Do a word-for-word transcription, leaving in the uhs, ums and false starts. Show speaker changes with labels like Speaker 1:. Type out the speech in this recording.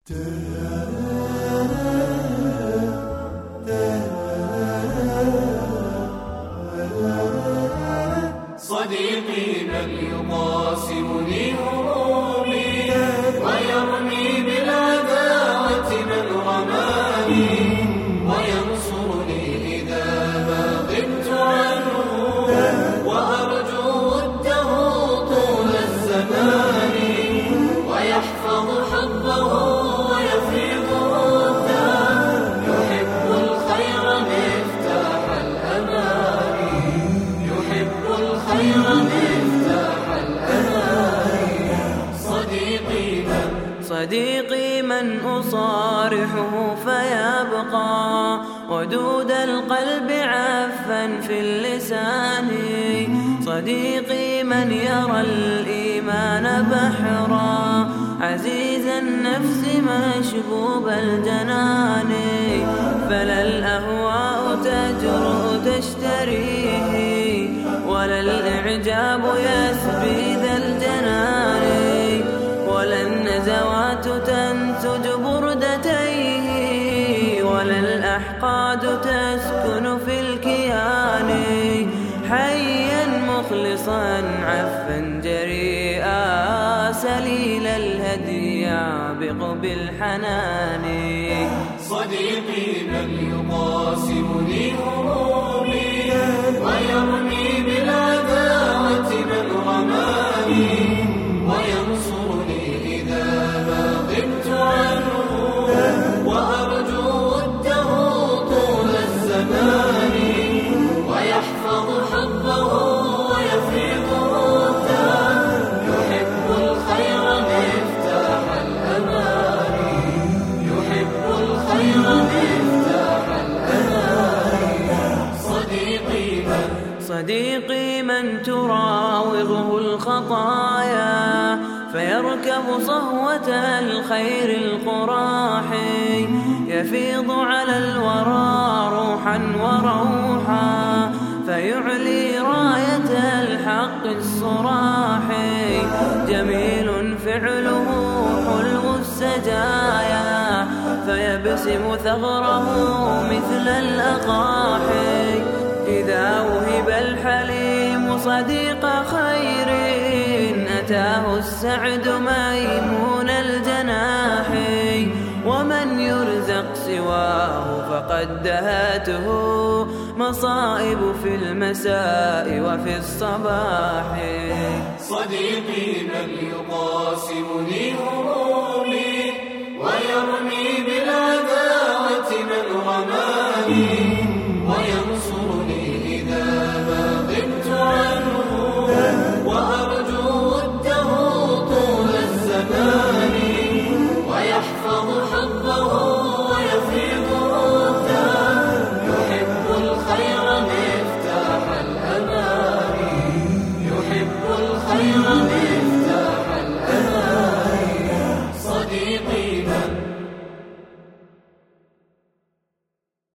Speaker 1: صديقي من يقاسمني همومي ويرمي بالعداوة من رماني وينصرني إذا ما غبت عنه وأرجو وده طول الزمان ويحفظ حبه ويفيض وده يحب الخير مفتاح الأمان يحب الخير مفتاح الأمان صديقي من
Speaker 2: صديقي من أصارحه فيبقى ودود القلب عفا في اللسان صديقي من يرى الإيمان بحرا عزيز النفس مشبوب الجنان فلا الأهواء تجرؤ تشتريه ولا الإعجاب يسبي ذا الجنان ولا النزوات تنسج بردتيه ولا الأحقاد تسكن في الكيان حيا مخلصا عفا جريئا سليل الهدي يعبق بالحنان
Speaker 1: صديقي من يقاسمني همومي ويرمي بالعداوة من رماني وينصرني إذا ما غبت عنه وأرجو وده طول الزمان ويحفظ حبه ويفيض وده يحب الخير مفتاح الأمان يحب الخير مفتاح الأمان صديقي من
Speaker 2: صديقي من تراوغه الخطايا فيركب صهوة الخير القراحي يفيض على الورى روحا وروحا فيعلي راية الحق الصراحي جميل فعله حلو السجايا فيبسم ثغره مثل الأقاحي إذا وهب الحليم صديق خير أتاه السعد ميمون الجناح ومن يرزق سواه فقد دهاته مصائب في المساء وفي الصباح
Speaker 1: صديقي من يقاسمني همومي